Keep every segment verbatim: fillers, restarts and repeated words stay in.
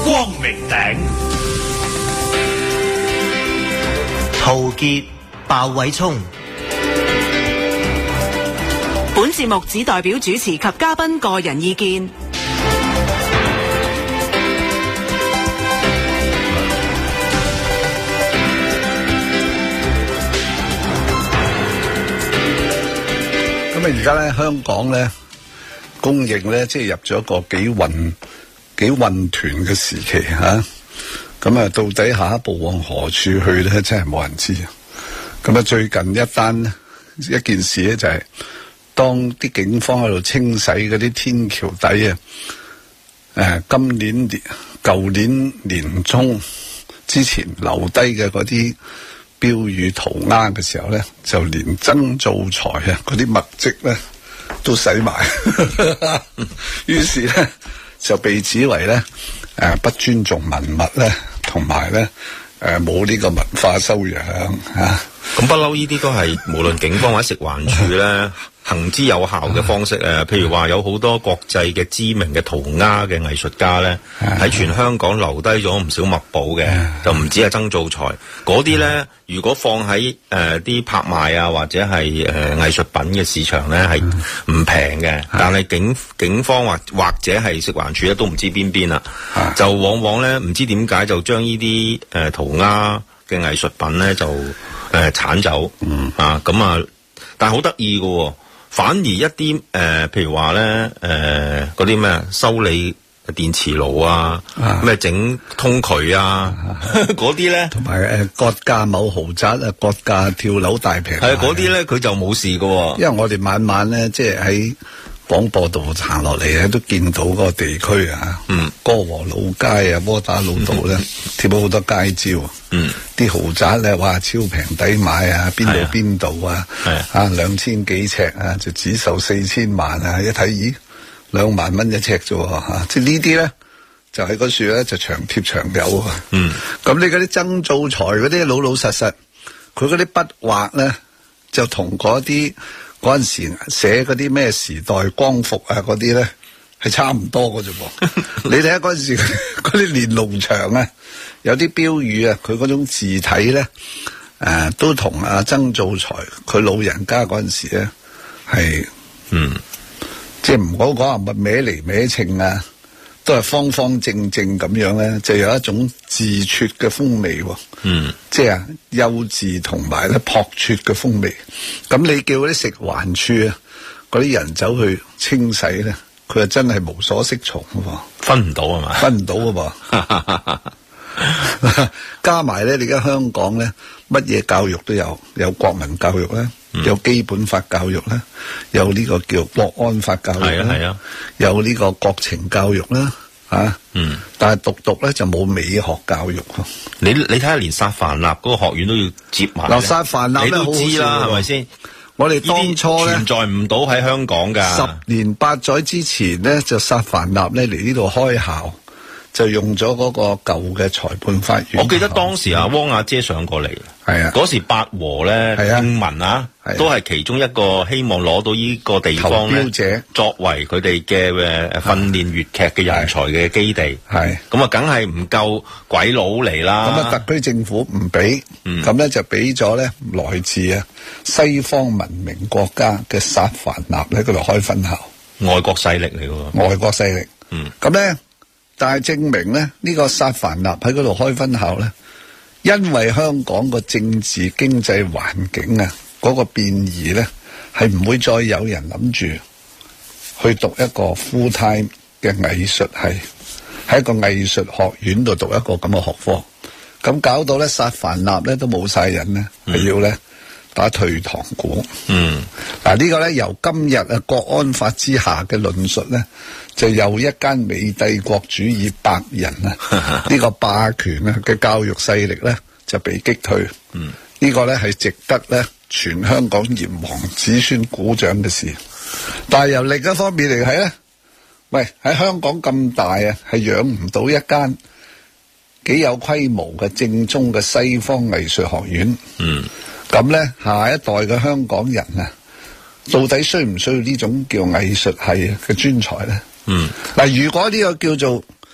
光明頂， 陶傑、鮑偉聰。 本節目只代表主持及嘉賓個人意見。 咁啊，而家咧香港咧供應咧，即係入咗一個幾混幾混團嘅時期吓。咁啊，到底下一步往何處去咧？真係冇人知。咁啊，最近一單一件事咧，就係當啲警方喺度清洗嗰啲天橋底啊，誒，今年年舊年年中之前留低嘅嗰啲標語塗鴉嘅時候咧，就連曾灶財啊嗰啲墨跡咧都洗埋，於是咧就被指為咧誒不尊重文物咧，同埋咧誒冇呢個文化修養啊。 咁不嬲，呢啲都係無論警方或者食環署咧行之有效嘅方式誒，譬如話有好多國際嘅知名嘅塗鴉嘅藝術家咧，喺全香港留低咗唔少墨寶嘅，就唔止係曾灶財嗰啲咧。如果放喺誒啲拍賣啊或者係誒藝術品嘅市場咧，係唔平嘅，但係警警方或或者係食環署咧都唔知邊邊啦，就往往咧唔知點解就將呢啲誒塗鴉嘅藝術品咧就誒剷走，嗯啊咁啊，但係好得意嘅。反而一啲誒、呃，譬如話咧，誒嗰啲咩修理電磁爐啊，咩整通渠啊，嗰啲咧， 同埋誒割價某豪宅啊，割價跳樓大平， 係嗰啲咧，佢就冇事㗎喎。因為我哋晚晚咧，即係喺廣播道行落嚟咧，都見到嗰個地區啊，嗯，歌和老街啊，窩打老道咧，貼咗好多街招，嗯，啲豪宅咧，哇，超平抵買啊，邊度邊度啊，係啊，兩千幾尺啊，就只售四千萬啊，一睇咦，兩萬蚊一尺啫喎，吓，即係呢啲咧，就喺嗰處咧就長貼長有啊，嗯，咁你嗰啲曾灶財嗰啲老老實實，佢嗰啲筆畫咧，就同嗰啲。嗰陣時寫嗰啲咩時代光復啊嗰啲咧係差唔多嘅啫噃，你睇下嗰陣時嗰啲連儂牆啊，有啲標語啊，佢嗰種字體咧，誒、呃、都同阿曾灶財佢老人家嗰陣時咧係，嗯，即係唔好講話乜歪嚟歪稱啊，都係方方正正咁樣咧，就有一種自撮嘅風味喎。嗯，即係幼稚同埋咧樸拙嘅風味。咁你叫嗰啲食環署啊，嗰啲人走去清洗咧，佢係真係無所適從喎， 分唔到係嘛？ 分唔到㗎噃。加埋咧，你而家香港咧，乜嘢教育都有，有國民教育啦，嗯、有基本法教育啦，有呢個叫國安法教育啦，係啊，有呢個國情教育啦。啊，嗯，但係獨獨咧就冇美學教育。 你你睇下，連薩凡納嗰個學院都要接埋。 嗱，薩凡納你都知啦，係咪先？ 我哋當初咧存在唔到喺香港噶。 十年八載之前咧，就薩凡納咧嚟呢度開校，就用咗嗰個舊嘅裁判法院。 我記得當時啊，汪阿姐上過嚟，係啊，嗰時八和咧，英文啊，都係其中一個希望攞到呢個地方咧，作為佢哋嘅誒訓練粵劇嘅人才嘅基地。係咁啊，梗係唔夠鬼佬嚟啦。 咁啊，特區政府唔俾，咁咧就俾咗咧來自啊西方文明國家嘅薩凡納喺嗰度開分校。 外國勢力嚟喎， 外國勢力。嗯，咁咧。但係證明咧，呢個薩凡納喺嗰度開分校咧，因為香港個政治經濟環境啊，嗰個變異咧，係唔會再有人諗住去讀一個 full time 嘅藝術系，喺一個藝術學院度讀一個咁嘅學科，咁搞到咧薩凡納咧都冇晒人咧，係、嗯、要咧打退堂鼓。嗯，嗱呢個咧由今日啊國安法之下嘅論述咧。就又一間美帝國主義白人啊，呢個霸權啊嘅教育勢力咧就被擊退。嗯，呢個咧係值得咧全香港炎黃子孫鼓掌嘅事。但係由另一方面嚟睇咧，喂喺香港咁大啊，係養唔到一間幾有規模嘅正宗嘅西方藝術學院。嗯，咁咧下一代嘅香港人啊，到底需唔需要呢種叫藝術系嘅專才咧？嗯，嗱，如果呢個叫做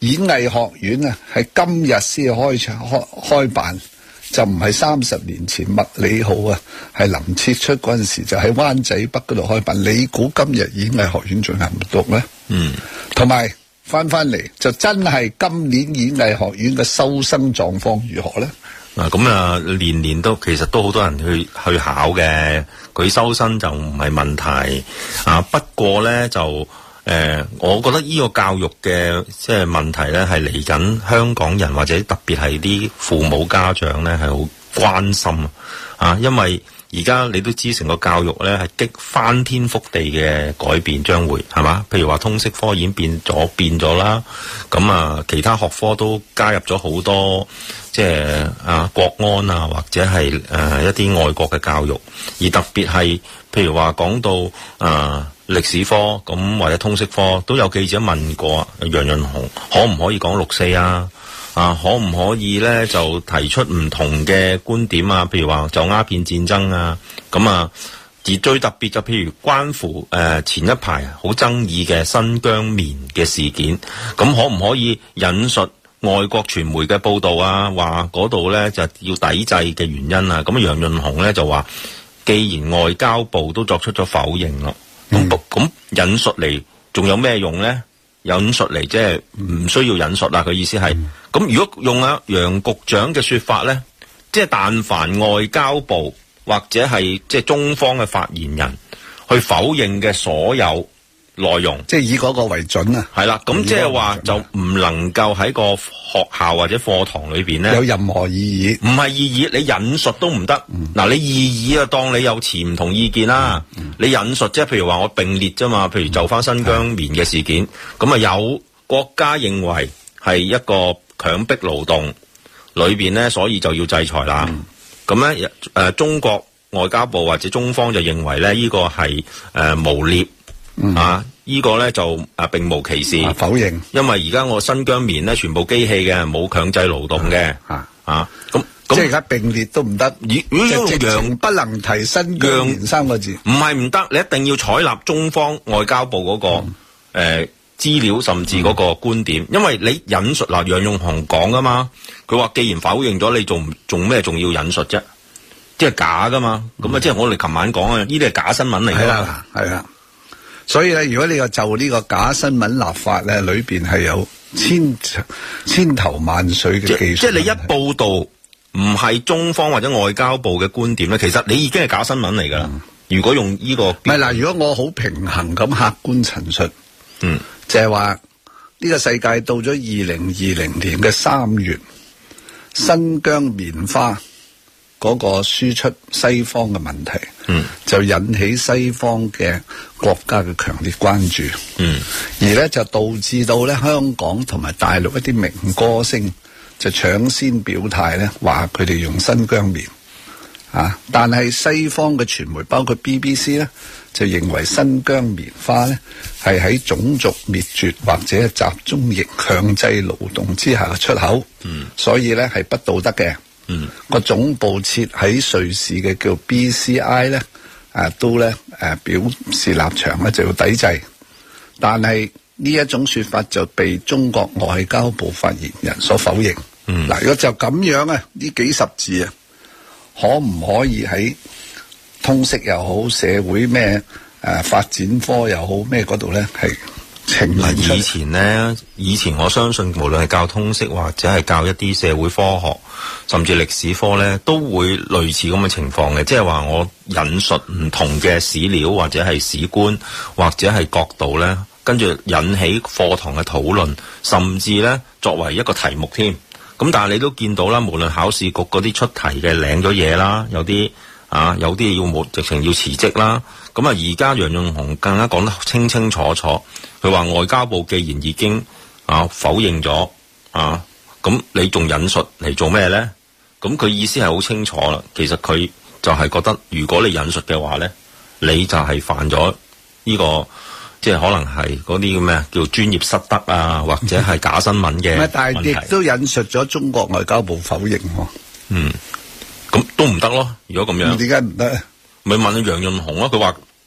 演藝學院啊，係今日先開開開辦，就唔係三十年前麥理浩啊，係林撤出嗰陣時就喺灣仔北嗰度開辦。你估今日演藝學院仲有唔讀咧？嗯，同埋翻翻嚟就真係今年演藝學院嘅收生狀況如何咧？ 嗱，咁啊，年年都其實都好多人去去考嘅，佢收生就唔係問題啊。不過咧就誒、呃，我覺得呢個教育嘅即係問題咧，係嚟緊香港人或者特別係啲父母家長咧係好關心啊，因為而家你都知成個教育咧係激翻天覆地嘅改變將會係嘛？譬如話通識科已經變咗變咗啦，咁啊其他學科都加入咗好多。即係啊，國安啊，或者係誒、呃、一啲外國嘅教育，而特別係譬如話講到啊歷史科咁或者通識科，都有記者問過楊潤雄可唔可以講六四啊？啊，可唔可以咧就提出唔同嘅觀點啊？譬如話就鴉片戰爭啊，咁啊，而最特別就譬如關乎誒、呃、前一排好爭議嘅新疆棉嘅事件，咁可唔可以引述外國傳媒嘅報道啊，話嗰度咧就要抵制嘅原因啊，咁楊潤雄咧就話，既然外交部都作出咗否認咯，咁咁、嗯、引述嚟仲有咩用咧？引述嚟即係唔需要引述啦。佢意思係，咁、嗯、如果用阿楊局長嘅說法咧，即係但凡外交部或者係即係中方嘅發言人去否認嘅所有內容， 即係以嗰個為準啊， 係啦，咁即係話就唔能夠喺個學校或者課堂裏邊咧有任何意義，唔係意義，你引述都唔得。嗱、嗯，你意義啊，當你有持唔同意見啦、嗯嗯，你引述即係譬如話我並列啫嘛，譬如就翻新疆棉嘅事件，咁、嗯、啊有國家認為係一個強迫勞動裏邊咧，所以就要制裁啦。咁咧誒，中國外交部或者中方就認為咧呢、這個係誒、呃、誣衊。嗯、啊！呢、這個咧就啊並無歧視， 啊、否認， 因為而家我新疆棉咧全部機器嘅，冇強制勞動嘅，啊啊咁咁即係而家並列都唔得， 如果用楊不能提新疆棉三個字， 唔係唔得，你一定要採納中方外交部嗰、那個誒資、嗯呃、料，甚至嗰個觀點、嗯，因為你引述嗱楊潤雄講噶嘛，佢話既然否認咗，你仲仲咩仲要引述啫？即係假噶嘛？咁、嗯、啊，即係我哋琴晚講啊，呢啲係假新聞嚟噶嘛？ 係啦。所以咧，如果你話就呢個假新聞立法咧，裏邊係有千千頭萬緒嘅技術。 即係你一報道唔係中方或者外交部嘅觀點咧，其實你已經係假新聞嚟噶啦。如果用呢個，唔係嗱， 如果我好平衡咁客觀陳述，嗯，就係話呢個世界到咗二零二零年嘅三月，新疆棉花嗰個輸出西方嘅問題，嗯，就引起西方嘅國家嘅強烈關注，嗯，而咧就導致到咧香港同埋大陸一啲名歌星就搶先表態咧，話佢哋用新疆棉啊，但係西方嘅傳媒包括 B B C 咧，就認為新疆棉花咧係喺種族滅絕或者集中營強制勞動之下嘅出口，嗯，所以咧係不道德嘅。嗯，個總部設喺瑞士嘅叫 B C I 咧，啊都咧誒表示立場咧就要抵制，但係呢一種說法就被中國外交部發言人所否認。嗯，嗱，如果就咁樣啊，呢幾十字啊，可唔可以喺通識又好，社會咩誒發展科又好咩嗰度咧係？ 以前呢，以前我相信無論係教通識或者係教一啲社會科學，甚至歷史科呢，都會類似咁嘅情況嘅，即係話我引述唔同嘅史料或者係史觀或者係角度呢，跟住引起課堂嘅討論，甚至呢作為一個題目添。咁但係你都見到啦，無論考試局嗰啲出題嘅領咗嘢啦，有啲啊有啲要冇直情要辭職啦。咁啊，而家楊潤雄更加講得清清楚楚，佢話外交部既然已經啊否認咗啊，咁你仲引述嚟做咩咧？咁佢意思係好清楚啦，其實佢就係覺得，如果你引述嘅話咧，你就係犯咗呢個，即係可能係嗰啲咩叫專業失德啊，或者係假新聞嘅問題。 但係亦都引述咗中國外交部否認喎。嗯， 咁都唔得咯。如果咁樣， 點解唔得？ 咪問阿楊潤雄咯，佢話佢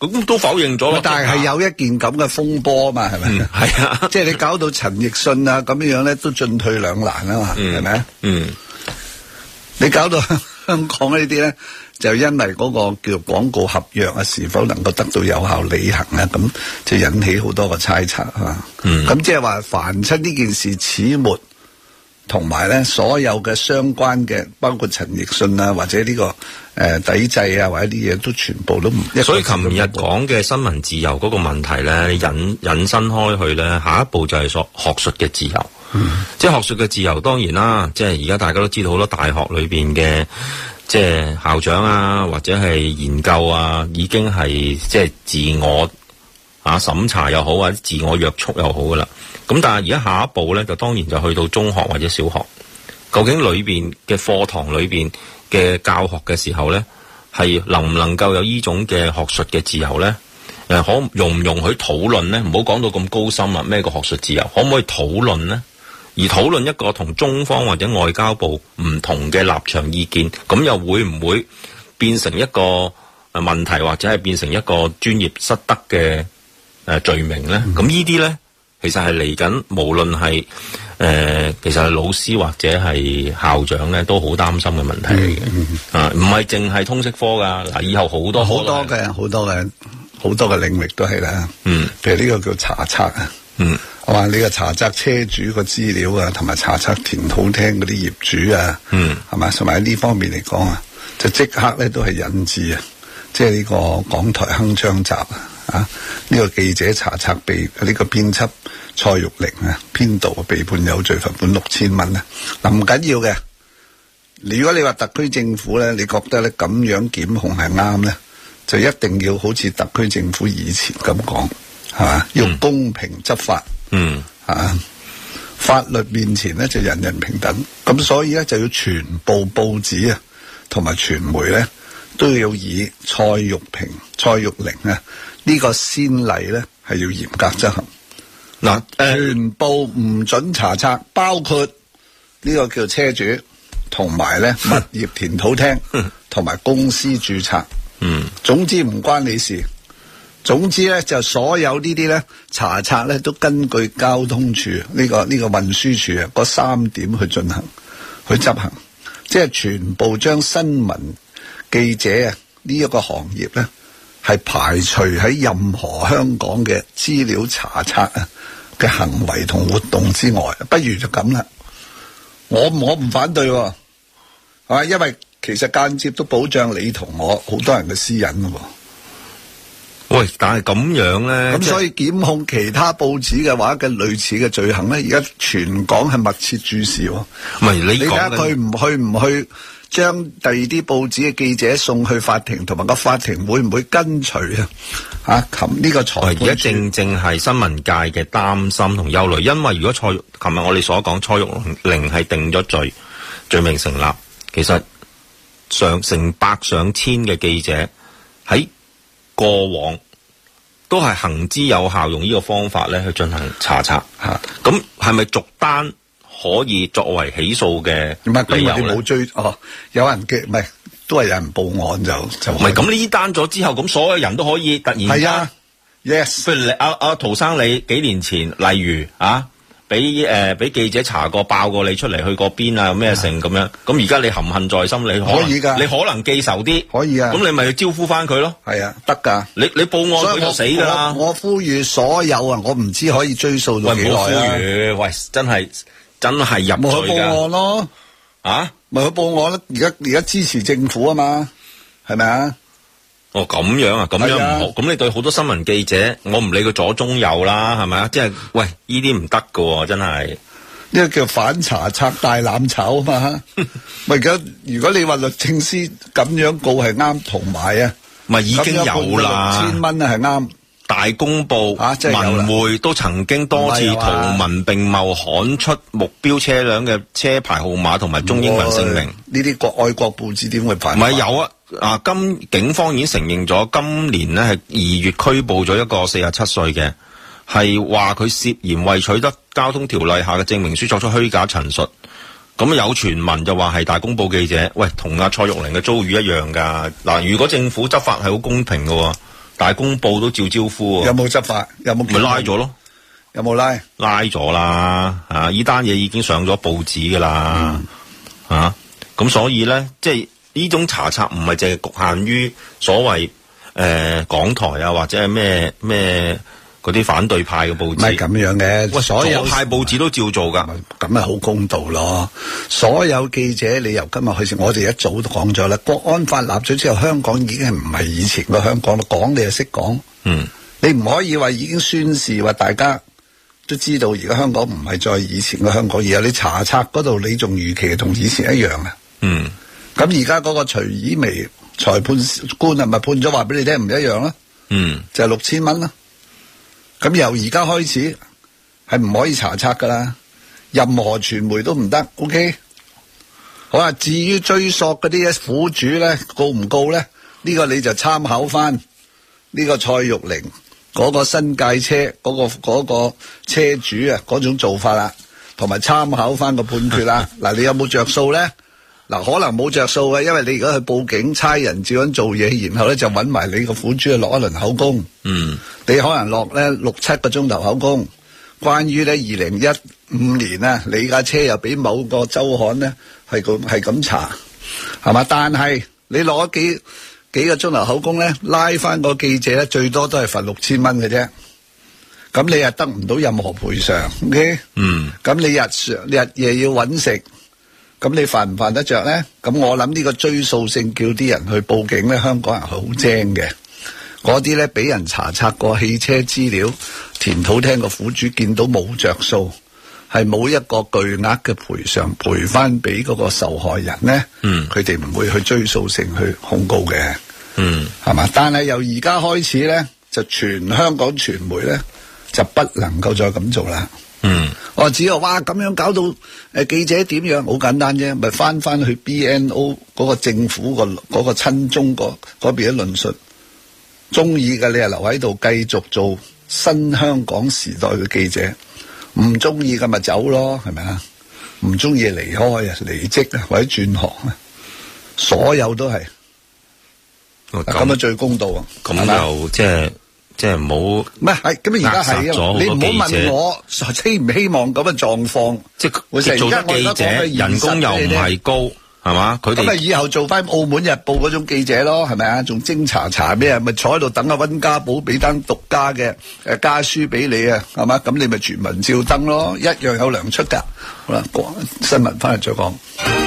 咁都否認咗咯。 但係係有一件咁嘅風波啊嘛，係咪？係、 嗯、啊， 即係你搞到陳奕迅啊咁樣咧，都進退兩難啊嘛，係咪啊？嗯，你搞到香港呢啲咧，就因為嗰個叫廣告合約啊，是否能夠得到有效履行啊，咁就引起好多個猜測啊。嗯，咁即係話凡親呢件事始末。同埋咧，所有嘅相關嘅，包括陳奕迅啊，或者呢、這個誒、呃、抵制啊，或者啲嘢都全部都唔。 所以琴日講嘅新聞自由嗰個問題咧，引引申開去咧，下一步就係所學術嘅自由。嗯、即係學術嘅自由，當然啦，即係而家大家都知道好多大學裏邊嘅即係校長啊，或者係研究啊，已經係即係自我啊審查又好，或者自我約束又好噶啦。咁但係而家下一步咧，就當然就去到中學或者小學，究竟裏邊嘅課堂裏邊嘅教學嘅時候咧，係能唔能夠有呢種嘅學術嘅自由咧？誒，可容唔容許討論咧？唔好講到咁高深啊！咩個學術自由？可唔可以討論咧？而討論一個同中方或者外交部唔同嘅立場意見，咁又會唔會變成一個誒問題，或者係變成一個專業失德嘅誒罪名咧？咁、嗯、呢啲咧？其實係嚟緊，無論係誒，其實係老師或者係校長咧，都好擔心嘅問題嚟嘅。嗯嗯、啊，唔係淨係通識科噶，嗱，以後好多好多嘅好多嘅好多嘅領域都係啦。嗯，譬如呢個叫查冊啊。嗯，我話你個查冊車主個資料啊，同埋查冊田土廳嗰啲業主啊。嗯，係嘛，同埋喺呢方面嚟講啊，就即刻咧都係引致啊，即係呢個港台鏗鏘集啊。啊！呢、這個記者查冊被呢、這個編輯蔡玉玲啊，編導被判有罪，罰款六千蚊啊！嗱，唔緊要嘅。如果你話特區政府咧，你覺得咧咁樣檢控係啱咧，就一定要好似特區政府以前咁講，係嘛？要公平執法。嗯。啊！法律面前咧就人人平等。咁所以咧就要全部報紙啊，同埋傳媒咧都要以蔡玉萍、蔡玉玲啊。呢個先例咧係要嚴格執行，嗱、呃，全部唔准查冊，包括呢個叫車主，同埋咧物業田土廳，同埋公司註冊，嗯，總之唔關你事。總之咧就所有呢啲咧查冊咧都根據交通處呢、呢個呢、呢個運輸處啊嗰三點去進行去執行，即係全部將新聞記者啊呢一個行業咧。係排除喺任何香港嘅資料查冊啊嘅行為同活動之外，不如就咁啦。我我唔反對，係嘛？因為其實間接都保障你同我好多人嘅私隱噶。 喂，但係咁樣咧，咁所以檢控其他報紙嘅話嘅類似嘅罪行咧，而家全港係密切注視。唔係你睇下佢唔去唔去？將第二啲報紙嘅記者送去法庭，同埋個法庭會唔會跟隨啊？啊，琴呢個裁判， 而家正正係新聞界嘅擔心同憂慮，因為如果蔡，琴日我哋所講蔡玉玲係定咗罪，罪名成立，其實上成百上千嘅記者喺過往都係行之有效，用呢個方法咧去進行查冊。吓，咁係咪逐單？可以作為起訴嘅理由咧？ 冇追哦，有人嘅唔係都係有人報案就就唔係咁呢單咗之後，咁所有人都可以突然係啊 ，yes。 譬如你阿阿陶生，你幾年前例如啊，俾誒俾記者查過爆過你出嚟去過邊啊咩成咁樣，咁而家你含恨在心，你可以噶，你可能記仇啲， 可以啊。 咁你咪要招呼翻佢咯。 係啊，得噶。 你你報案佢就死噶啦。 我呼籲所有啊，我唔知可以追溯到幾耐啊。 喂，唔好呼籲，喂，真係。真係入罪㗎， 咪去報案咯，啊，咪去報案咯。而家而家支持政府啊嘛，係咪啊？ 哦，咁樣啊，咁樣唔好。咁你對好多新聞記者，我唔理佢左中右啦，係咪啊？即係喂，呢啲唔得㗎，真係呢個叫反查冊大攬炒啊嘛。咪而家如果你話律政司咁樣告係啱，同埋啊， 咪已經有啦， 六千蚊啊係啱。 大公報、 啊、 文匯都曾經多次圖文並茂刊出目標車輛嘅車牌號碼同埋中英文姓名。 呢啲國愛國報紙點會犯法？ 唔係有啊！啊，今警方已經承認咗，今年呢係二月拘捕咗一個四十七歲嘅，係話佢涉嫌為取得交通條例下嘅證明書作出虛假陳述。咁有傳聞就話係大公報記者，喂，同阿蔡玉玲嘅遭遇一樣噶。嗱，如果政府執法係好公平嘅。 大公報都照招呼喎。 有冇執法？有冇？ 咪拉咗咯？ 有冇拉？ 拉咗啦，啊！呢單嘢已經上咗報紙噶啦，嗯、啊！咁所以咧，即係呢種查冊唔係淨係局限於所謂誒、呃、港台啊，或者係咩咩嗰啲反對派嘅報紙。唔係咁樣嘅， 喂， 所有派報紙都照做噶， 咁咪好公道咯。所有記者，你由今日開始，我哋一早都講咗啦。國安法立咗之後，香港已經係唔係以前嘅香港啦。講你就識講，嗯，你唔可以話已經宣示話大家都知道而家香港唔係再以前嘅香港，而係你查冊嗰度，你仲預期同以前一樣啊？嗯，咁而家嗰個徐以薇裁判官係咪判咗話俾你聽唔一樣啦？嗯，就係六千蚊啦。咁由而家開始係唔可以查冊噶啦，任何傳媒都唔得。OK， 好啊。至於追溯嗰啲苦主咧，告唔告咧？呢、這個你就參考翻呢個蔡玉玲。嗰個新界車嗰、那個嗰、那個車主啊，嗰種做法啦，同埋參考翻個判決啦。嗱，你有冇着數咧？嗱，可能冇着數嘅，因為你而家去報警，差人照樣做嘢，然後咧就揾埋你個苦主去落一輪口供。嗯，你可能落咧六七個鐘頭口供，關於咧二零一五年啊，你架車又俾某個週刊咧係咁係咁查，係嘛？但係你攞幾幾個鐘頭口供咧，拉翻個記者咧，最多都係罰六千蚊嘅啫。咁你又得唔到任何賠償 ，OK？嗯。咁你日常日夜要揾食，咁你犯唔犯得着咧？咁我諗呢個追溯性叫啲人去報警咧，香港人係好精嘅。嗰啲咧俾人查冊過汽車資料，填土廳個苦主見到冇着數，係冇一個巨額嘅賠償賠翻俾嗰個受害人咧。嗯。佢哋唔會去追溯性去控告嘅。嗯，係嘛？但係由而家開始咧，就全香港傳媒咧就不能夠再咁做啦。嗯，我只係哇咁樣搞到誒、呃、記者點樣？好簡單啫，咪翻翻去 B N O 嗰個政府、嗰個嗰個親中國嗰邊嘅論述，中意嘅你係留喺度繼續做新香港時代嘅記者，唔中意嘅咪走咯，係咪啊？唔中意離開啊，離職啊，或者轉行啊，所有都係。咁啊最公道啊！ 咁又即係即係唔好唔係係咁啊！而家係啊，你唔好問我希唔希望咁嘅狀況， 即係做得記者，人工又唔係高，係嘛？佢哋咁啊，以後做翻澳門日報嗰種記者咯，係咪啊？仲偵查查咩啊？咪坐喺度等阿溫家寶俾單獨家嘅誒家書俾你啊，係嘛？咁你咪全民照登咯，一樣有糧出噶。好啦，講新聞翻嚟再講。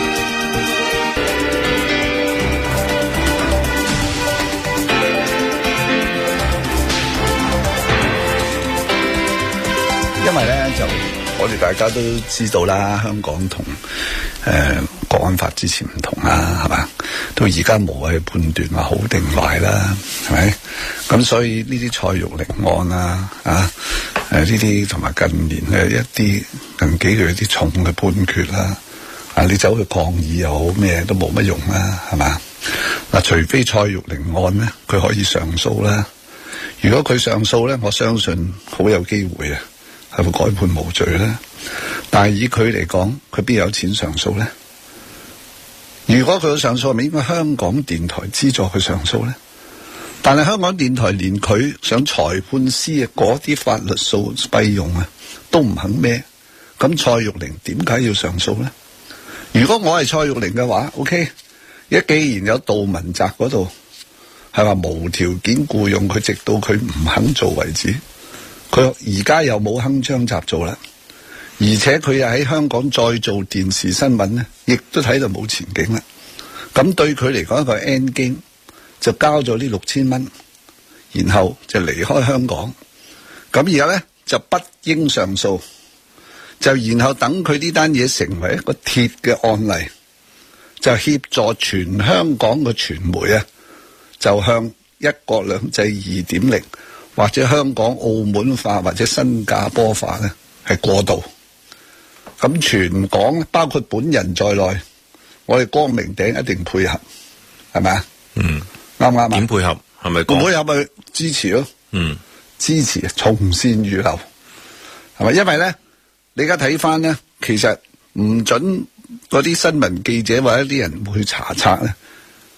因為咧就我哋大家都知道啦，香港同誒國安法之前唔同啦，係嘛？到而家無謂判斷話好定壞啦，係咪？咁所以呢啲蔡玉玲案啊，啊誒呢啲同埋近年嘅一啲近幾個月啲重嘅判決啦，啊你走去抗議又好咩都冇乜用啦，係嘛？嗱，除非蔡玉玲案咧，佢可以上訴啦。如果佢上訴咧，我相信好有機會啊。係會改判無罪咧？但係以佢嚟講，佢邊有錢上訴咧？如果佢上訴，係咪應該香港電台資助佢上訴咧？但係香港電台連佢想裁判司嘅嗰啲法律訴費用啊，都唔肯孭。咁蔡玉玲點解要上訴咧？如果我係蔡玉玲嘅話 ，OK， 一既然有杜汶澤嗰度係話無條件僱傭佢，直到佢唔肯做為止。佢而家又冇鏗鏘集做啦，而且佢又喺香港再做電視新聞咧，亦都睇到冇前景啦。咁對佢嚟講一個 end game，就交咗呢六千蚊，然後就離開香港。咁而家咧就不應上訴，就然後等佢呢單嘢成為一個鐵嘅案例，就協助全香港嘅傳媒啊，就向一國兩制二點零。或者香港澳門化或者新加坡化咧，係過渡。咁全港包括本人在內，我哋光明頂一定配合，係咪啊？嗯，啱唔啱啊？點配合？係咪？ 唔配合咪支持咯。嗯，支持從善如流，係咪？因為咧，你而家睇翻咧，其實唔准嗰啲新聞記者或者啲人去查冊咧，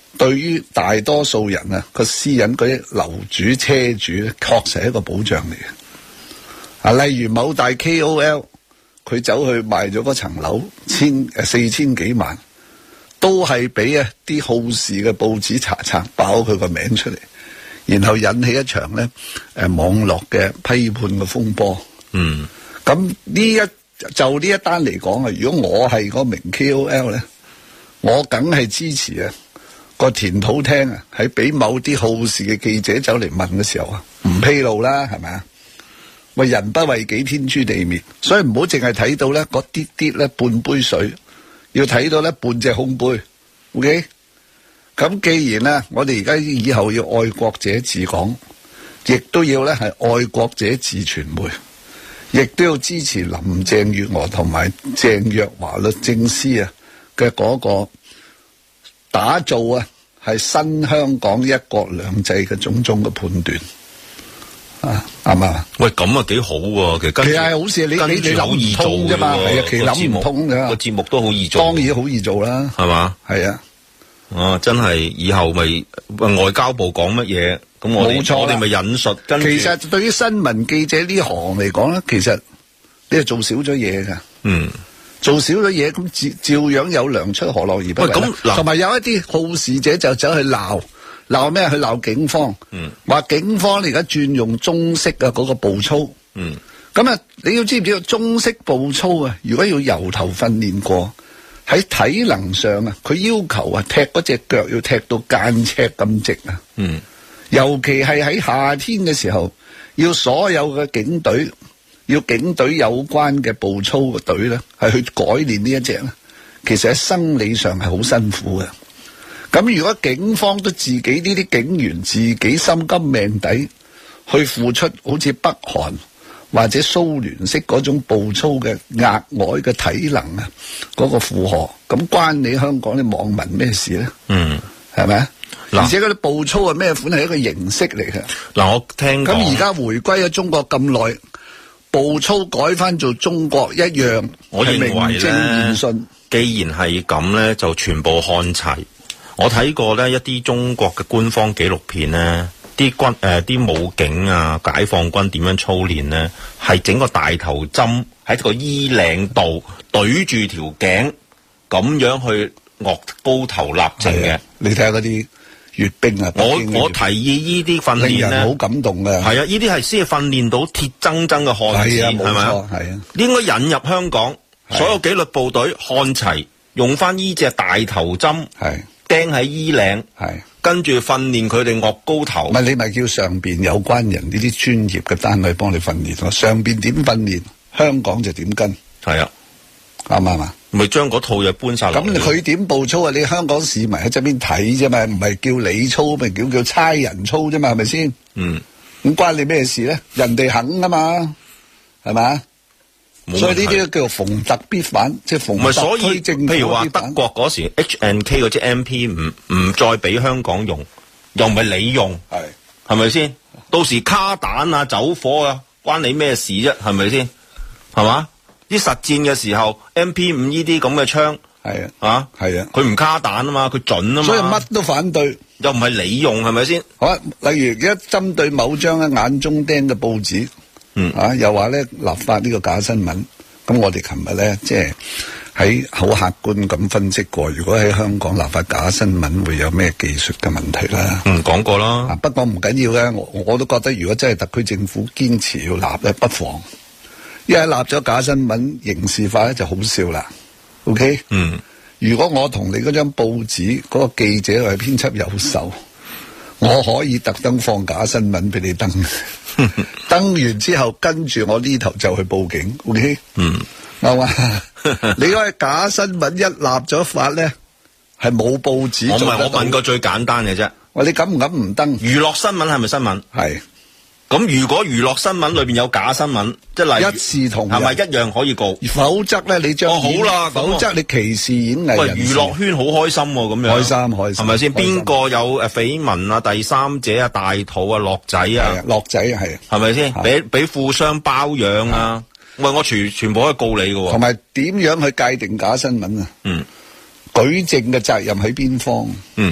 對於大多數人啊個私隱嗰啲樓主車主咧，確實係一個保障嚟嘅。啊，例如某大 K O L， 佢走去賣咗嗰層樓千誒四千幾萬，都係俾啊啲好事嘅報紙查冊爆佢個名出嚟，然後引起一場咧誒網絡嘅批判嘅風波。 嗯， 咁呢一就呢一單嚟講啊，如果我係個名 K O L 咧，我梗係支持啊個田土廳啊，喺俾某啲好事嘅記者走嚟問嘅時候啊，唔披露啦，係咪啊？喂，人不為己，天誅地滅，所以唔好淨係睇到咧嗰啲啲咧半杯水，要睇到咧半隻空杯。OK， 咁既然咧，我哋而家以後要愛國者治港，亦都要咧係愛國者治傳媒，亦都要支持林鄭月娥同埋鄭若驊律政司啊嘅嗰個打造啊，係新香港一國兩制嘅種種嘅判斷。啊，啱嘛？ 喂，咁啊幾好喎！其實其實係好事，你你你諗唔通啫嘛，係啊，其實諗唔通㗎。 個節目都好易做， 當然好易做啦， 係嘛？ 係啊， 哦，真係以後咪外交部講乜嘢，咁我哋我哋咪引述。跟住， 其實對於新聞記者呢行嚟講咧，其實你係做少咗嘢㗎。嗯，做少咗嘢，咁照照樣有糧出，何樂而不為？咁同埋有一啲好事者就走去鬧。鬧咩？去鬧警方，話、嗯、警方你而家轉用中式啊嗰個步操，咁、嗯、啊你要知唔知道中式步操啊？如果要由頭訓練過，喺體能上啊，佢要求啊踢嗰隻腳要踢到間尺咁直啊，嗯、尤其係喺夏天嘅時候，要所有嘅警隊，要警隊有關嘅步操嘅隊咧，係去改練呢一隻咧，其實喺生理上係好辛苦嘅。咁如果警方都自己呢啲警員自己心甘命抵去付出，好似北韓或者蘇聯式嗰種步操嘅額外嘅體能啊，嗰個負荷，咁關你香港啲網民咩事咧？嗯，係咪啊？而且嗰啲步操係咩款？係一個形式嚟嘅。嗱，我聽講咁而家回歸咗中國咁耐，步操改翻做中國一樣， 我認為名正言順。 既然係咁咧，就全部看齊。我睇過咧一啲中國嘅官方紀錄片咧，啲軍誒啲武警啊、解放軍點樣操練咧，係整個大頭針喺個衣領度懟住條頸，咁樣去岳高頭立正嘅。你睇下嗰啲閱兵啊，我我提議呢啲訓練咧，好感動嘅。係啊，呢啲係先係訓練到鐵錚錚嘅漢子，係咪啊？係啊，應該引入香港所有紀律部隊看齊，用翻呢隻大頭針。係。釘喺衣領，係跟住訓練佢哋岳高頭。唔係你咪叫上邊有關人呢啲專業嘅單位幫你訓練咯。上邊點訓練，香港就點跟。係啊，啱唔啱啊？咪將嗰套嘢搬晒落。咁佢點步操啊？你香港市民喺側邊睇啫嘛，唔係叫你操，咪叫叫差人操啫嘛，係咪先？嗯，咁關你咩事咧？人哋肯啊嘛，係咪？所以呢啲叫做逢特必反，即係逢特區政府。譬如話德國嗰時 H and K 嗰支 M P 唔唔再俾香港用，又唔係你用，係係咪先？到時卡彈啊、走火啊，關你咩事啫？係咪先？係嘛？啲實戰嘅時候 ，M P 五呢啲咁嘅槍，係啊，啊係啊，佢唔卡彈啊嘛，佢準啊嘛，所以乜都反對，又唔係你用，係咪先？好啊，例如而家針對某張咧眼中釘嘅報紙。嗯啊，又話咧立法呢個假新聞，咁我哋琴日咧即係喺好客觀咁分析過，如果喺香港立法假新聞會有咩技術嘅問題啦？嗯，講過啦。啊，不過唔緊要嘅，我我都覺得如果真係特區政府堅持要立咧，不妨一係立咗假新聞刑事化咧就好笑啦。OK，嗯，如果我同你嗰張報紙嗰、嗰個記者或者編輯有仇，我可以特登放假新聞俾你登。登完之後，跟住我呢頭就去報警 ，OK？ 嗯，係嘛？你嗰個假新聞一立咗法咧，係冇報紙。我唔係我問個最簡單嘅啫。喂，你敢唔敢唔登？娛樂新聞係咪新聞？係。咁如果娛樂新聞裏邊有假新聞，即係例如一視同仁，係咪一樣可以告？否則咧，你將哦好啦，否則你歧視演藝人士。喂，娛樂圈好開心喎，咁樣開心開心，係咪先？邊個有誒緋聞啊、第三者啊、大肚啊、樂仔啊、樂仔係，係咪先？俾俾富商包養啊！喂，我全全部可以告你㗎喎。同埋點樣去界定假新聞啊？嗯，舉證嘅責任喺邊方？嗯。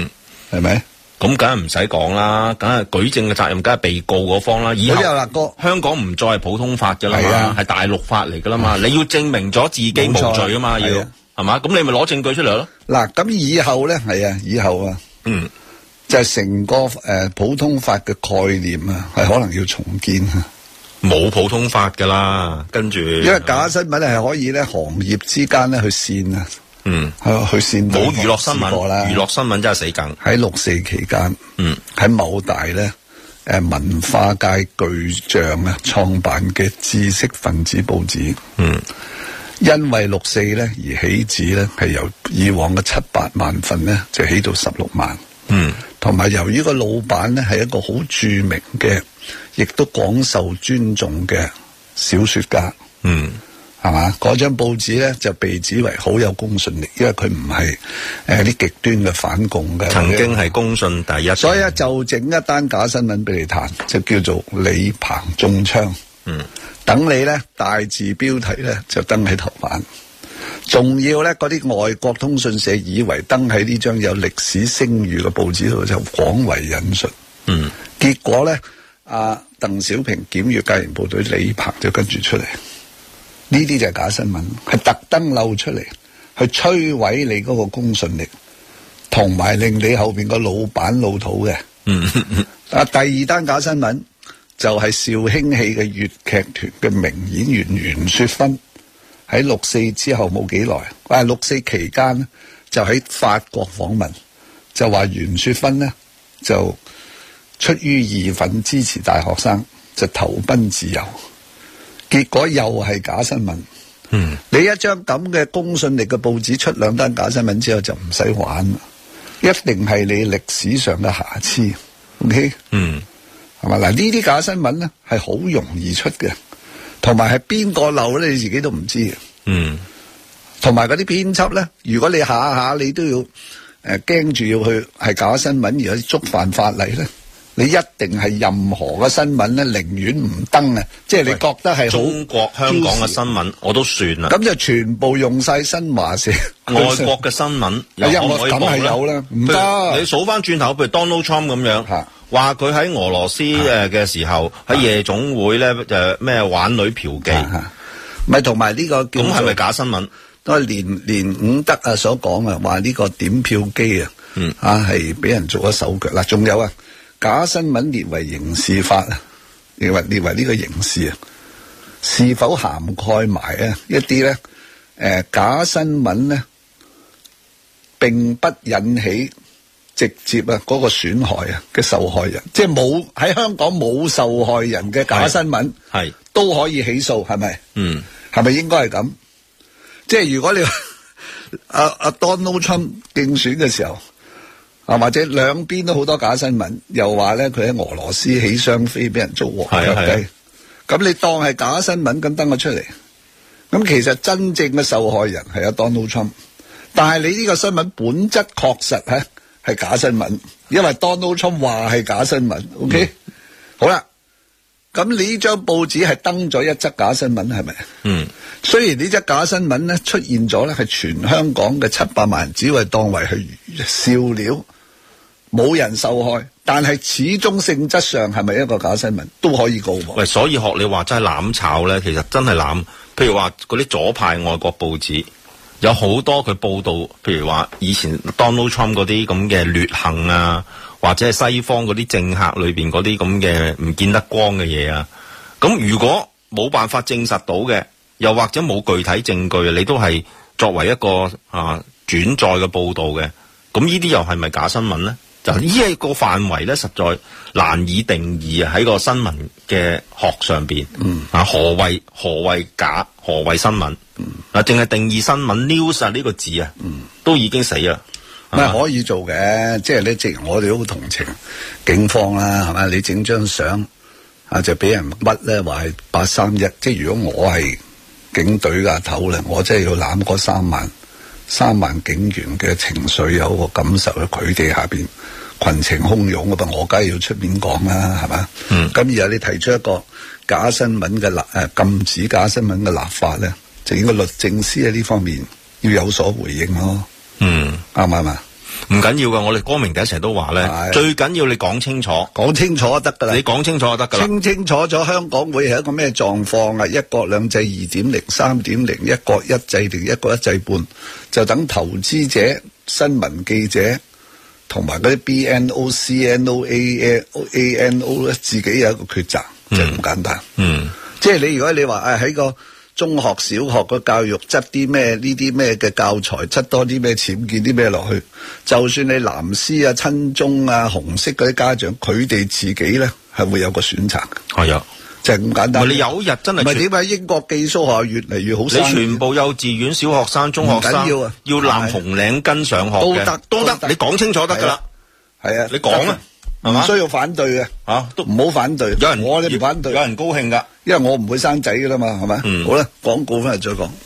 係咪？ 咁梗係唔使講啦，梗係舉證嘅責任，梗係被告嗰方啦。以後香港唔再係普通法㗎啦嘛，係大陸法嚟㗎啦嘛。你要證明咗自己無罪啊嘛，要係嘛？咁你咪攞證據出嚟咯。 嗱，咁以後咧係啊，以後啊，嗯，就係成個誒普通法嘅概念啊，係可能要重建啊。 冇普通法㗎啦，跟住因為假新聞咧係可以咧行業之間咧去線啊。嗯，係去線冇娛樂新聞啦，娛樂新聞真係死梗。 喺六四期間，嗯，喺某大咧，誒文化界巨匠啊創辦嘅知識分子報紙，嗯，因為六四咧而起止咧，係由以往嘅七八萬份咧，就起到十六萬，嗯，同埋由於個老闆咧係一個好著名嘅，亦都廣受尊重嘅小說家，嗯。係嘛？嗰張報紙咧就被指為好有公信力，因為佢唔係誒啲極端嘅反共嘅。 曾經係公信第一。 所以啊，就整一單假新聞俾你彈，就叫做李鵬中槍。嗯，等你咧大字標題咧就登喺頭版，仲要咧嗰啲外國通訊社以為登喺呢張有歷史聲譽嘅報紙度就廣為引述。嗯，結果咧，阿鄧小平檢閱戒嚴部隊李鵬就跟住出嚟。呢啲就係假新聞，係特登漏出嚟，去摧毀你嗰個公信力，同埋令你後邊個老闆老土嘅。嗯，啊，第二單假新聞就係肇興戲嘅粵劇團嘅名演員袁雪芬喺六四之後冇幾耐，啊六四期間咧就喺法國訪問，就話袁雪芬呢就出於義憤支持大學生，就投奔自由。結果又係假新聞，嗯，你一張咁嘅公信力嘅報紙出兩單假新聞之後就唔使玩啦，一定係你歷史上嘅瑕疵 ，OK， 嗯，係嘛？嗱，呢啲假新聞咧係好容易出嘅，同埋係邊個漏咧你自己都唔知嘅，嗯，同埋嗰啲編輯咧，如果你下下你都要誒驚住要去係假新聞，而家觸犯法例咧。你一定係任何嘅新聞咧，寧願唔登啊！即係你覺得係中國香港嘅新聞，我都算啦。 咁就全部用晒新華社外國嘅新聞，有可唔可以講咧？ 有啦，唔得。你數翻轉頭，譬如 Donald Trump 咁樣，話佢喺俄羅斯誒嘅時候喺夜總會咧就咩玩女嫖妓， 咪同埋呢個叫咁係咪假新聞？ 都係連連伍德啊所講啊，話呢個點票機啊，嗯啊係俾人做咗手腳嗱，仲有啊。假新聞列為刑事法啊，列為列為呢個刑事啊，是否涵蓋埋啊一啲咧？誒，假新聞咧，並不引起直接啊嗰個損害啊嘅受害人，即係冇喺香港冇受害人嘅假新聞，係都可以起訴，係咪？嗯，係咪應該係咁？即係如果你阿阿 Donald Trump 競選嘅時候。啊，或者兩邊都好多假新聞，又話咧佢喺俄羅斯起雙飛俾人捉獲腳雞，咁你當係假新聞咁登咗出嚟，咁其實真正嘅受害人係阿 Donald Trump，但係你呢個新聞本質確實係係假新聞，因為 Donald Trump 話係假新聞 ，OK，嗯，好啦，咁你呢張報紙係登咗一則假新聞係咪？嗯，雖然呢則假新聞咧出現咗咧，係全香港嘅七百萬人只會當為係笑料。冇人受害，但係始終性質上係咪一個假新聞都可以告喎？ 喂，所以學你話真係攬炒咧，其實真係攬。譬如話嗰啲左派外國報紙，有好多佢報道，譬如話以前 Donald Trump 嗰啲咁嘅劣行啊，或者係西方嗰啲政客裏邊嗰啲咁嘅唔見得光嘅嘢啊。咁如果冇辦法證實到嘅，又或者冇具體證據，你都係作為一個啊轉載嘅報道嘅，咁呢啲又係咪假新聞咧？就呢一個範圍咧，實在難以定義啊！喺個新聞嘅學上邊，嗯啊，何謂何謂假？何謂新聞？嗯啊，淨係定義新聞 news 啊呢個字啊，嗯，都已經死啦。 唔係可以做嘅，即係咧，即係我哋都好同情警方啦，係咪？你整張相啊，就俾人屈咧，話係八三一。即係如果我係警隊嘅頭咧，我真係要攬嗰三萬三萬警員嘅情緒有個感受，佢哋下邊。群情洶湧嘅噃，我梗係要出面講啦，係嘛？嗯。咁而家你提出一個假新聞嘅立誒禁止假新聞嘅立法咧，就應該律政司喺呢方面要有所回應咯。嗯，啱唔啱啊？ 唔緊要噶，我哋光明頂成日都話咧，最緊要你講清楚， 講清楚就得噶啦。 你講清楚就得噶啦。 清清楚楚香港會係一個咩狀況啊？一國兩制二點零、三點零，一國一制定一國一制半，就等投資者、新聞記者同埋嗰啲 B N O、C N O、A N O 咧，自己有一個抉擇，就咁簡單。嗯，即係你如果你話誒喺個中學、小學個教育執啲咩呢啲咩嘅教材，執多啲咩僭建啲咩落去，就算你藍絲啊、親中啊、紅色嗰啲家長，佢哋自己咧係會有個選擇。係啊，就係咁簡單。 你有一日真係唔係點解英國寄宿學校越嚟越好生？ 你全部幼稚園、小學生、中學生要啊， 要攬紅領巾上學嘅都得都得，你講清楚得噶啦。係啊，你講啊。 唔需要反對嘅，吓、啊、都唔好反對。有人我哋唔反對， 有人高興噶， 因為我唔會生仔噶啦嘛，係咪？嗯，好啦，廣告翻嚟再講。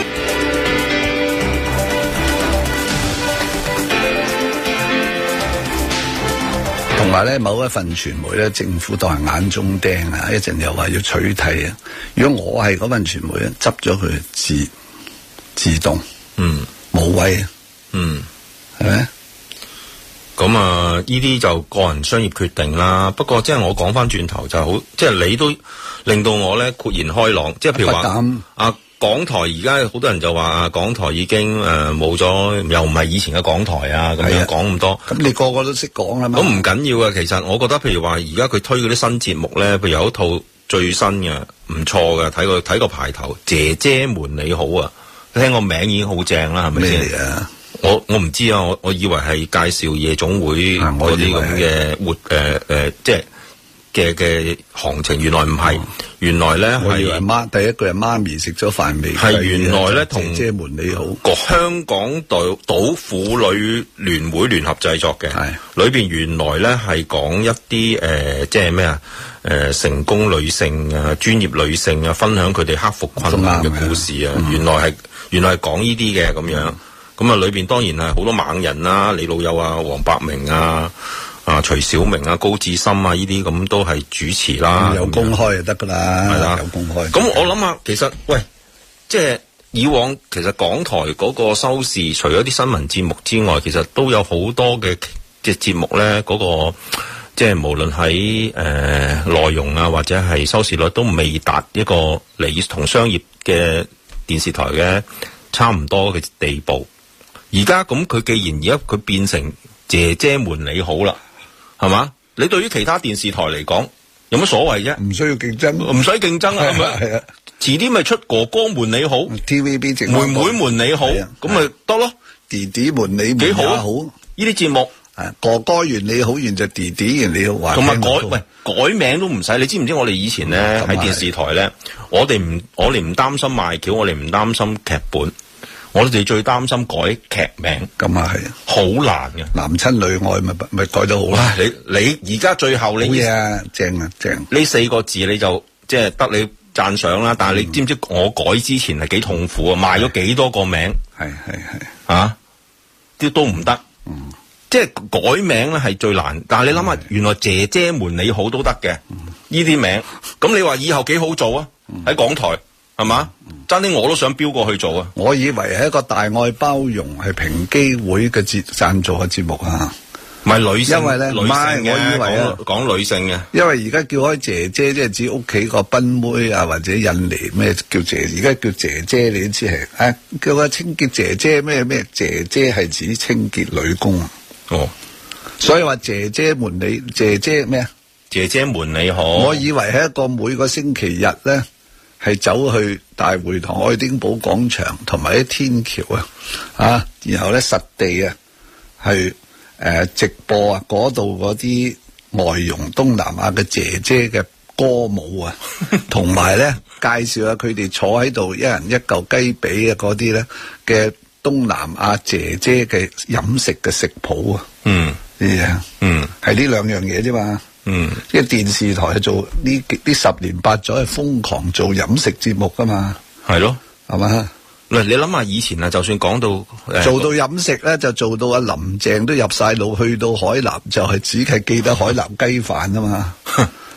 同埋咧，某一份傳媒咧，政府當係眼中釘啊，一陣又話要取締啊。如果我係嗰份傳媒咧，執咗佢自自動，嗯，冇位啊，嗯，係咪？ 咁啊，呢啲就個人商業決定啦。不過即係我講翻轉頭就好，即係你都令到我咧豁然開朗。即係譬如話啊，港台而家好多人就話啊，港台已經誒冇咗，又唔係以前嘅港台啊，咁樣講咁多。 咁你個個都識講啦嘛。 咁唔緊要啊。其實我覺得譬如話而家佢推嗰啲新節目咧，譬如有一套最新嘅唔錯嘅，睇個睇個排頭，姐姐們你好啊，聽個名已經好正啦，係咪先？ 咩嚟啊？ 我我唔知啊，我我以為係介紹夜總會嗰啲咁嘅活誒誒、呃，即係嘅嘅行情，原來唔係、嗯，原來咧係。我以為媽第一句係媽咪食咗飯未？ 係原來咧同姐姐們你好， 香港島島婦女聯會聯合製作嘅，係裏邊原來咧係講一啲誒、呃，即係咩啊？誒、呃，成功女性啊，專業女性啊，分享佢哋克服困難嘅故事啊，嗯、原來係原來係講呢啲嘅咁樣。嗯咁啊，裏邊當然係好多猛人啦，你老友啊，黃百鳴啊，啊徐小明啊，高志森啊，呢啲咁都係主持啦。 有公開就得噶啦，係啦，有公開。 咁我諗下，其實喂，即係以往其實港台嗰個收視，除咗啲新聞節目之外，其實都有好多嘅嘅節目咧，嗰、嗰個即係無論喺誒內容啊，或者係收視率都未達一個理同商業嘅電視台嘅差唔多嘅地步。而家咁佢既然而家佢變成姐姐們你好啦，係嘛？你對於其他電視台嚟講有乜所謂啫？ 唔需要競爭， 唔使競爭啊，係咪？係啊，遲啲咪出哥哥們你好 ，T V B 直妹妹們你好，咁咪得咯？ 弟弟們你幾好好？ 呢啲節目哥哥完你好完就弟弟完你好， 同埋改喂改名都唔使。你知唔知我哋以前咧喺、嗯、電視台咧，我哋唔我哋唔擔心賣橋，我哋唔擔心劇本。我哋最擔心改劇名， 咁啊係， 好難嘅。 男親女愛咪咪改得好啦。 你你而家最後你， 好嘢啊，正啊正。 呢四個字你就即係得你讚賞啦。但係你知唔知我改之前係幾痛苦啊？賣咗幾多個名，係係係，啊，啲都唔得。嗯，即係改名咧係最難。但係你諗下，原來姐姐們你好都得嘅，呢啲名。咁你話以後幾好做啊？喺港台。係嘛？爭啲我都想飆過去做啊！ 我以為係一個大愛包容係平機會嘅節贊助嘅節目啊， 唔係女性，因為咧唔係，我以為啊講女性嘅， 因為而家叫開姐姐，即係指屋企個賓妹啊，或者印尼咩叫姐，而家叫姐姐，你都知係啊，叫個清潔姐姐咩咩姐姐係指清潔女工啊。哦，所以話姐姐們你姐姐咩啊？ 姐姐們你好， 我以為係一個每個星期日咧。係走去大會堂、愛丁堡廣場同埋啲天橋啊，啊，然後咧實地啊，去誒、呃、直播啊，嗰度嗰啲外傭東南亞嘅姐姐嘅歌舞啊，同埋咧介紹下佢哋坐喺度一人一嚿雞髀啊，嗰啲咧嘅東南亞姐姐嘅飲食嘅食譜啊，嗯，係嗯，係呢兩樣嘢啫嘛。嗯，因為電視台做呢呢十年八載係瘋狂做飲食節目噶嘛， 係咯， 係嘛？ 嗱，你諗下以前啊，就算講到、呃、 做到飲食咧，就做到阿林鄭都入晒腦，去到海南就係只係記得海南雞飯啊嘛，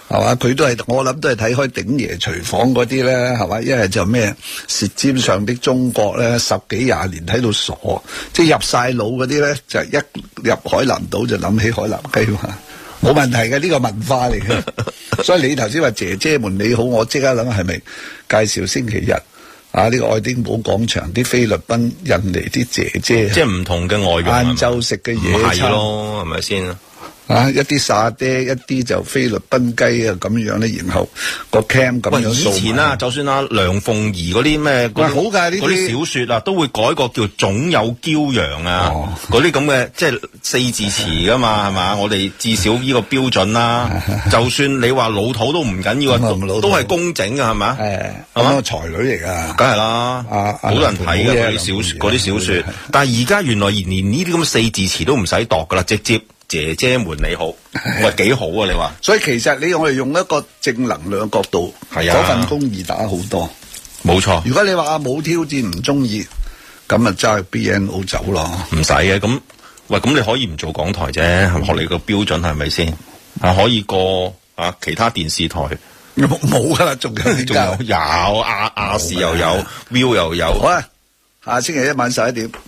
係嘛？佢都係我諗都係睇開鼎爺廚房嗰啲咧，係嘛？一係就咩舌尖上的中國咧，十幾廿年睇到傻，即係入晒腦嗰啲咧，就一入海南島就諗起海南雞嘛，冇問題嘅，呢個文化嚟嘅。所以你頭先話姐姐們你好，我即刻諗係咪介紹星期日啊？呢個愛丁堡廣場啲菲律賓、印尼啲姐姐， 即係唔同嘅外傭， 晏晝食嘅嘢係咯，係咪先？ 啊！一啲沙爹，一啲就菲律賓雞啊，咁樣咧，然後個 cam 咁樣掃。以前啊，就算阿梁鳳儀嗰啲咩， 嗰好㗎呢啲嗰啲小說啊，都會改個叫總有驕陽啊，嗰啲咁嘅即係四字詞噶嘛，係嘛？我哋至少呢個標準啦。就算你話老土都唔緊要啊，都係工整㗎係嘛？ 誒，係嘛？才女嚟㗎， 梗係啦，好多人睇㗎嗰啲小說，嗰啲小說。但係而家原來連呢啲咁四字詞都唔使度㗎啦，直接。姐姐們你好，喂幾好啊！你話， 所以其實你我哋用一個正能量嘅角度，係啊，嗰份工易打好多， 冇錯。 如果你話冇挑戰唔中意，咁啊揸 B N O 走咯， 唔使嘅。咁喂，咁你可以唔做港台啫，學你個標準係咪先？啊，可以過啊其他電視台冇噶啦，仲有仲有有亞亞視又有 Viu 又有。 好啊，下星期一晚十一點。